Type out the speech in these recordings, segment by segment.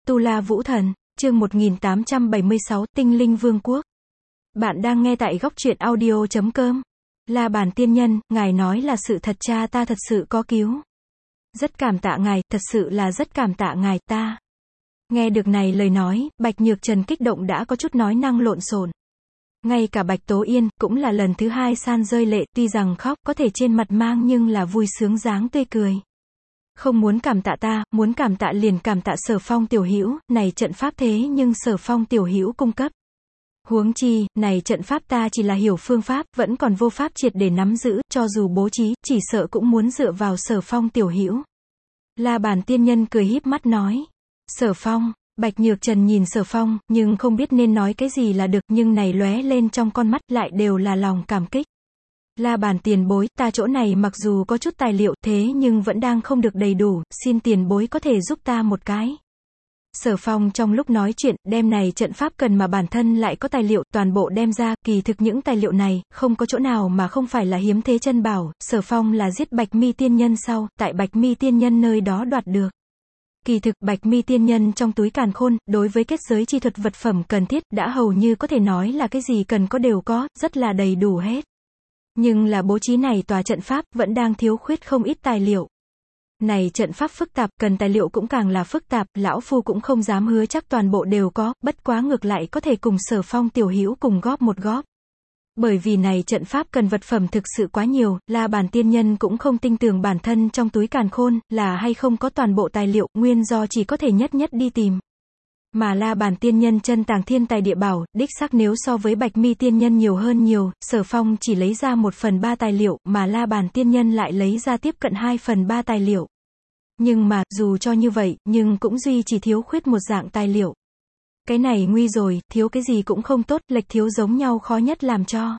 Tu La Vũ Thần, chương 1876, Tinh Linh Vương Quốc. Bạn đang nghe tại góc truyện audio.com. La Bàn tiên nhân, ngài nói là sự thật, cha ta thật sự có cứu. Rất cảm tạ ngài, thật sự là rất cảm tạ ngài, ta. Nghe được này lời nói, Bạch Nhược Trần kích động đã có chút nói năng lộn xộn. Ngay cả Bạch Tố Yên, cũng là lần thứ hai san rơi lệ, tuy rằng khóc, có thể trên mặt mang nhưng là vui sướng dáng tươi cười. Không muốn cảm tạ ta, muốn cảm tạ liền cảm tạ Sở Phong tiểu hữu, này trận pháp thế nhưng Sở Phong tiểu hữu cung cấp. Huống chi, này trận pháp ta chỉ là hiểu phương pháp, vẫn còn vô pháp triệt để nắm giữ, cho dù bố trí, chỉ sợ cũng muốn dựa vào Sở Phong tiểu hữu. La Bàn tiên nhân cười híp mắt nói. Sở Phong, Bạch Nhược Trần nhìn Sở Phong, nhưng không biết nên nói cái gì là được, nhưng này lóe lên trong con mắt lại đều là lòng cảm kích. La Bàn tiền bối, ta chỗ này mặc dù có chút tài liệu, thế nhưng vẫn đang không được đầy đủ, xin tiền bối có thể giúp ta một cái. Sở Phong trong lúc nói chuyện, đem này trận pháp cần mà bản thân lại có tài liệu, toàn bộ đem ra, kỳ thực những tài liệu này, không có chỗ nào mà không phải là hiếm thế chân bảo, Sở Phong là giết Bạch Mi tiên nhân sau, tại Bạch Mi tiên nhân nơi đó đoạt được. Kỳ thực, Bạch Mi tiên nhân trong túi càn khôn, đối với kết giới chi thuật vật phẩm cần thiết, đã hầu như có thể nói là cái gì cần có đều có, rất là đầy đủ hết. Nhưng là bố trí này tòa trận pháp, vẫn đang thiếu khuyết không ít tài liệu. Này trận pháp phức tạp, cần tài liệu cũng càng là phức tạp, lão phu cũng không dám hứa chắc toàn bộ đều có, bất quá ngược lại có thể cùng Sở Phong tiểu hữu cùng góp một góp. Bởi vì này trận pháp cần vật phẩm thực sự quá nhiều, La Bàn tiên nhân cũng không tin tưởng bản thân trong túi càn khôn, là hay không có toàn bộ tài liệu, nguyên do chỉ có thể nhất đi tìm. Mà La Bàn tiên nhân chân tàng thiên tài địa bảo, đích xác nếu so với Bạch Mi tiên nhân nhiều hơn nhiều, Sở Phong chỉ lấy ra 1/3 tài liệu, mà La Bàn tiên nhân lại lấy ra tiếp cận 2/3 tài liệu. Nhưng mà, dù cho như vậy, nhưng cũng duy chỉ thiếu khuyết một dạng tài liệu. Cái này nguy rồi, thiếu cái gì cũng không tốt, lệch thiếu giống nhau khó nhất làm cho.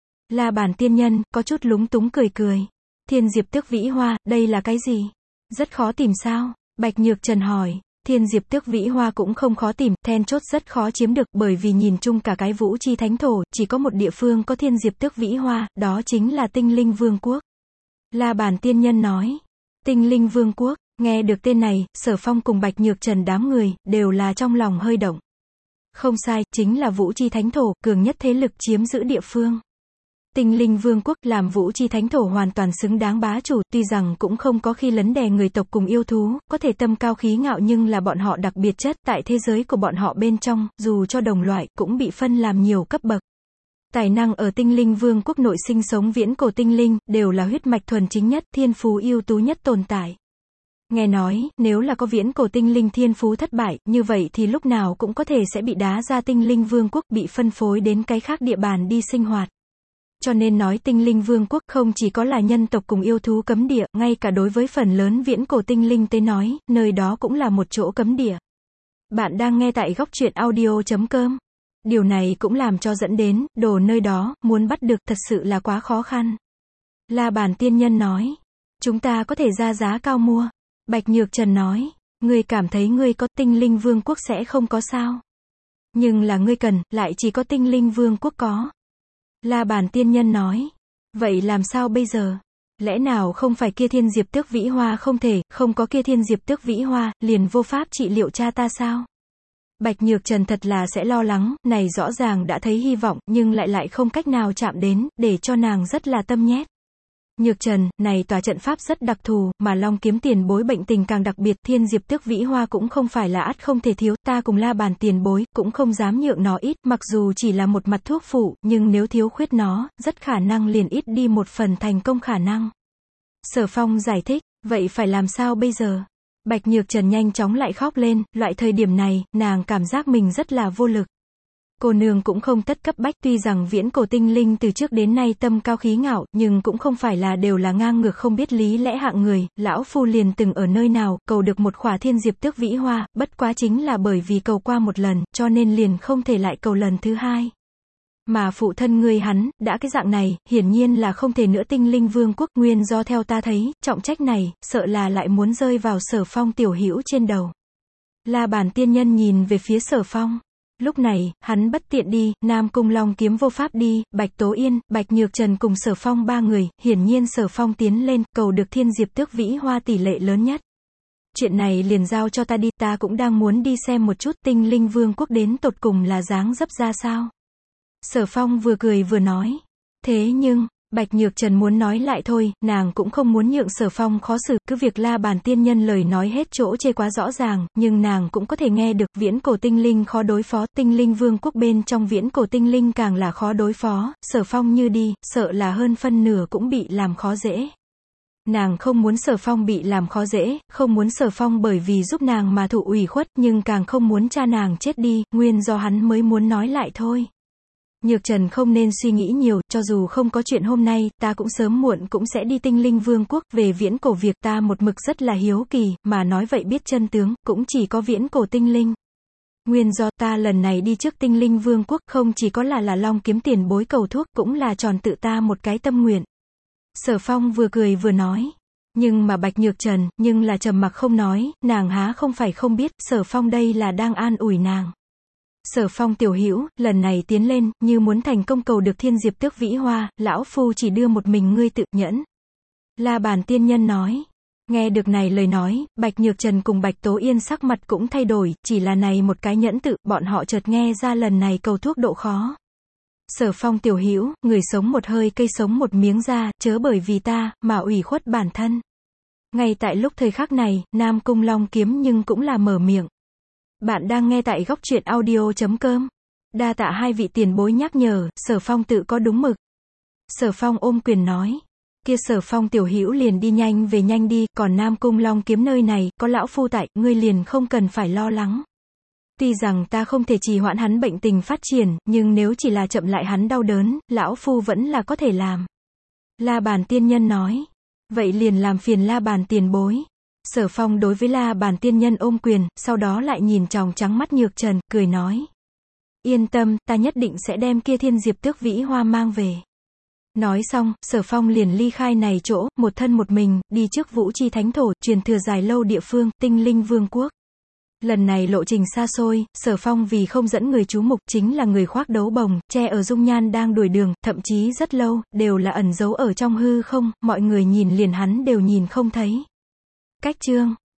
La Bàn tiên nhân, có chút lúng túng cười cười. Thiên Diệp Tước Vĩ Hoa, đây là cái gì? Rất khó tìm sao? Bạch Nhược Trần hỏi. Thiên Diệp Tước Vĩ Hoa cũng không khó tìm, then chốt rất khó chiếm được, bởi vì nhìn chung cả cái Vũ Chi Thánh Thổ, chỉ có một địa phương có Thiên Diệp Tước Vĩ Hoa, đó chính là Tinh Linh Vương Quốc. La Bàn tiên nhân nói. Tinh Linh Vương Quốc, nghe được tên này, Sở Phong cùng Bạch Nhược Trần đám người, đều là trong lòng hơi động. Không sai, chính là Vũ Chi Thánh Thổ, cường nhất thế lực chiếm giữ địa phương. Tinh Linh Vương Quốc làm Vũ Chi Thánh Thổ hoàn toàn xứng đáng bá chủ, tuy rằng cũng không có khi lấn đè người tộc cùng yêu thú, có thể tâm cao khí ngạo nhưng là bọn họ đặc biệt chất, tại thế giới của bọn họ bên trong, dù cho đồng loại, cũng bị phân làm nhiều cấp bậc. Tài năng ở Tinh Linh Vương Quốc nội sinh sống viễn cổ tinh linh, đều là huyết mạch thuần chính nhất, thiên phú ưu tú nhất tồn tại. Nghe nói, nếu là có viễn cổ tinh linh thiên phú thất bại, như vậy thì lúc nào cũng có thể sẽ bị đá ra Tinh Linh Vương Quốc, bị phân phối đến cái khác địa bàn đi sinh hoạt. Cho nên nói Tinh Linh Vương Quốc không chỉ có là nhân tộc cùng yêu thú cấm địa, ngay cả đối với phần lớn viễn cổ tinh linh tới nói, nơi đó cũng là một chỗ cấm địa. Bạn đang nghe tại góc truyện audio.com. Điều này cũng làm cho dẫn đến, đồ nơi đó, muốn bắt được thật sự là quá khó khăn. La Bàn tiên nhân nói. Chúng ta có thể ra giá cao mua. Bạch Nhược Trần nói. Ngươi cảm thấy ngươi có Tinh Linh Vương Quốc sẽ không có sao. Nhưng là ngươi cần, lại chỉ có Tinh Linh Vương Quốc có. La Bàn tiên nhân nói. Vậy làm sao bây giờ? Lẽ nào không phải kia Thiên Diệp Tước Vĩ Hoa không thể, không có kia Thiên Diệp Tước Vĩ Hoa, liền vô pháp trị liệu cha ta sao? Bạch Nhược Trần thật là sẽ lo lắng, này rõ ràng đã thấy hy vọng, nhưng lại không cách nào chạm đến, để cho nàng rất là tâm nhét. Nhược Trần, này tòa trận pháp rất đặc thù, mà Long Kiếm tiền bối bệnh tình càng đặc biệt, Thiên Diệp Tước Vĩ Hoa cũng không phải là ắt không thể thiếu, ta cùng La Bàn tiền bối, cũng không dám nhượng nó ít, mặc dù chỉ là một mặt thuốc phụ, nhưng nếu thiếu khuyết nó, rất khả năng liền ít đi một phần thành công khả năng. Sở Phong giải thích, vậy phải làm sao bây giờ? Bạch Nhược Trần nhanh chóng lại khóc lên, loại thời điểm này, nàng cảm giác mình rất là vô lực. Cô nương cũng không tất cấp bách, tuy rằng viễn cổ tinh linh từ trước đến nay tâm cao khí ngạo, nhưng cũng không phải là đều là ngang ngược không biết lý lẽ hạng người, lão phu liền từng ở nơi nào, cầu được một khỏa Thiên Diệp Tước Vĩ Hoa, bất quá chính là bởi vì cầu qua một lần, cho nên liền không thể lại cầu lần thứ hai. Mà phụ thân ngươi hắn, đã cái dạng này, hiển nhiên là không thể nữa Tinh Linh Vương Quốc, nguyên do theo ta thấy, trọng trách này, sợ là lại muốn rơi vào Sở Phong tiểu hữu trên đầu. La Bàn tiên nhân nhìn về phía Sở Phong. Lúc này, hắn bất tiện đi, Nam Cung Long Kiếm vô pháp đi, Bạch Tố Yên, Bạch Nhược Trần cùng Sở Phong ba người, hiển nhiên Sở Phong tiến lên, cầu được Thiên Diệp Tước Vĩ Hoa tỷ lệ lớn nhất. Chuyện này liền giao cho ta đi, ta cũng đang muốn đi xem một chút tinh linh vương quốc đến tột cùng là dáng dấp ra sao. Sở Phong vừa cười vừa nói. Thế nhưng, Bạch Nhược Trần muốn nói lại thôi, nàng cũng không muốn nhượng Sở Phong khó xử, cứ việc La Bàn tiên nhân lời nói hết chỗ chê quá rõ ràng, nhưng nàng cũng có thể nghe được, viễn cổ tinh linh khó đối phó, tinh linh vương quốc bên trong viễn cổ tinh linh càng là khó đối phó, Sở Phong như đi, sợ là hơn phân nửa cũng bị làm khó dễ. Nàng không muốn Sở Phong bị làm khó dễ, không muốn Sở Phong bởi vì giúp nàng mà thụ ủy khuất, nhưng càng không muốn cha nàng chết đi, nguyên do hắn mới muốn nói lại thôi. Nhược Trần không nên suy nghĩ nhiều, cho dù không có chuyện hôm nay, ta cũng sớm muộn cũng sẽ đi tinh linh vương quốc, về viễn cổ việc ta một mực rất là hiếu kỳ, mà nói vậy biết chân tướng, cũng chỉ có viễn cổ tinh linh. Nguyên do ta lần này đi trước tinh linh vương quốc, không chỉ có là long kiếm tiền bối cầu thuốc, cũng là tròn tự ta một cái tâm nguyện. Sở Phong vừa cười vừa nói. Nhưng mà Bạch Nhược Trần, nhưng là trầm mặc không nói, nàng há không phải không biết, Sở Phong đây là đang an ủi nàng. Sở Phong tiểu hữu, lần này tiến lên, như muốn thành công cầu được thiên diệp tước vĩ hoa, lão phu chỉ đưa một mình ngươi tự nhẫn. La Bàn tiên nhân nói. Nghe được này lời nói, Bạch Nhược Trần cùng Bạch Tố Yên sắc mặt cũng thay đổi, chỉ là này một cái nhẫn tự, bọn họ chợt nghe ra lần này cầu thuốc độ khó. Sở Phong tiểu hữu, người sống một hơi cây sống một miếng da, chớ bởi vì ta, mà ủy khuất bản thân. Ngay tại lúc thời khắc này, Nam Cung Long Kiếm nhưng cũng là mở miệng. Bạn đang nghe tại góc truyện audio.com. Đa tạ hai vị tiền bối nhắc nhở, Sở Phong tự có đúng mực. Sở Phong ôm quyền nói. Kia Sở Phong tiểu hữu liền đi nhanh về nhanh đi, còn Nam Cung Long Kiếm nơi này, có lão phu tại, ngươi liền không cần phải lo lắng. Tuy rằng ta không thể trì hoãn hắn bệnh tình phát triển, nhưng nếu chỉ là chậm lại hắn đau đớn, lão phu vẫn là có thể làm. La Bàn tiên nhân nói. Vậy liền làm phiền La Bàn tiền bối. Sở Phong đối với La Bàn tiên nhân ôm quyền, sau đó lại nhìn tròng trắng mắt Nhược Trần, cười nói. Yên tâm, ta nhất định sẽ đem kia thiên diệp tước vĩ hoa mang về. Nói xong, Sở Phong liền ly khai này chỗ, một thân một mình, đi trước Vũ Chi Thánh Thổ, truyền thừa dài lâu địa phương, tinh linh vương quốc. Lần này lộ trình xa xôi, Sở Phong vì không dẫn người chú mục, chính là người khoác đấu bồng, che ở dung nhan đang đuổi đường, thậm chí rất lâu, đều là ẩn giấu ở trong hư không, mọi người nhìn liền hắn đều nhìn không thấy. Cách chương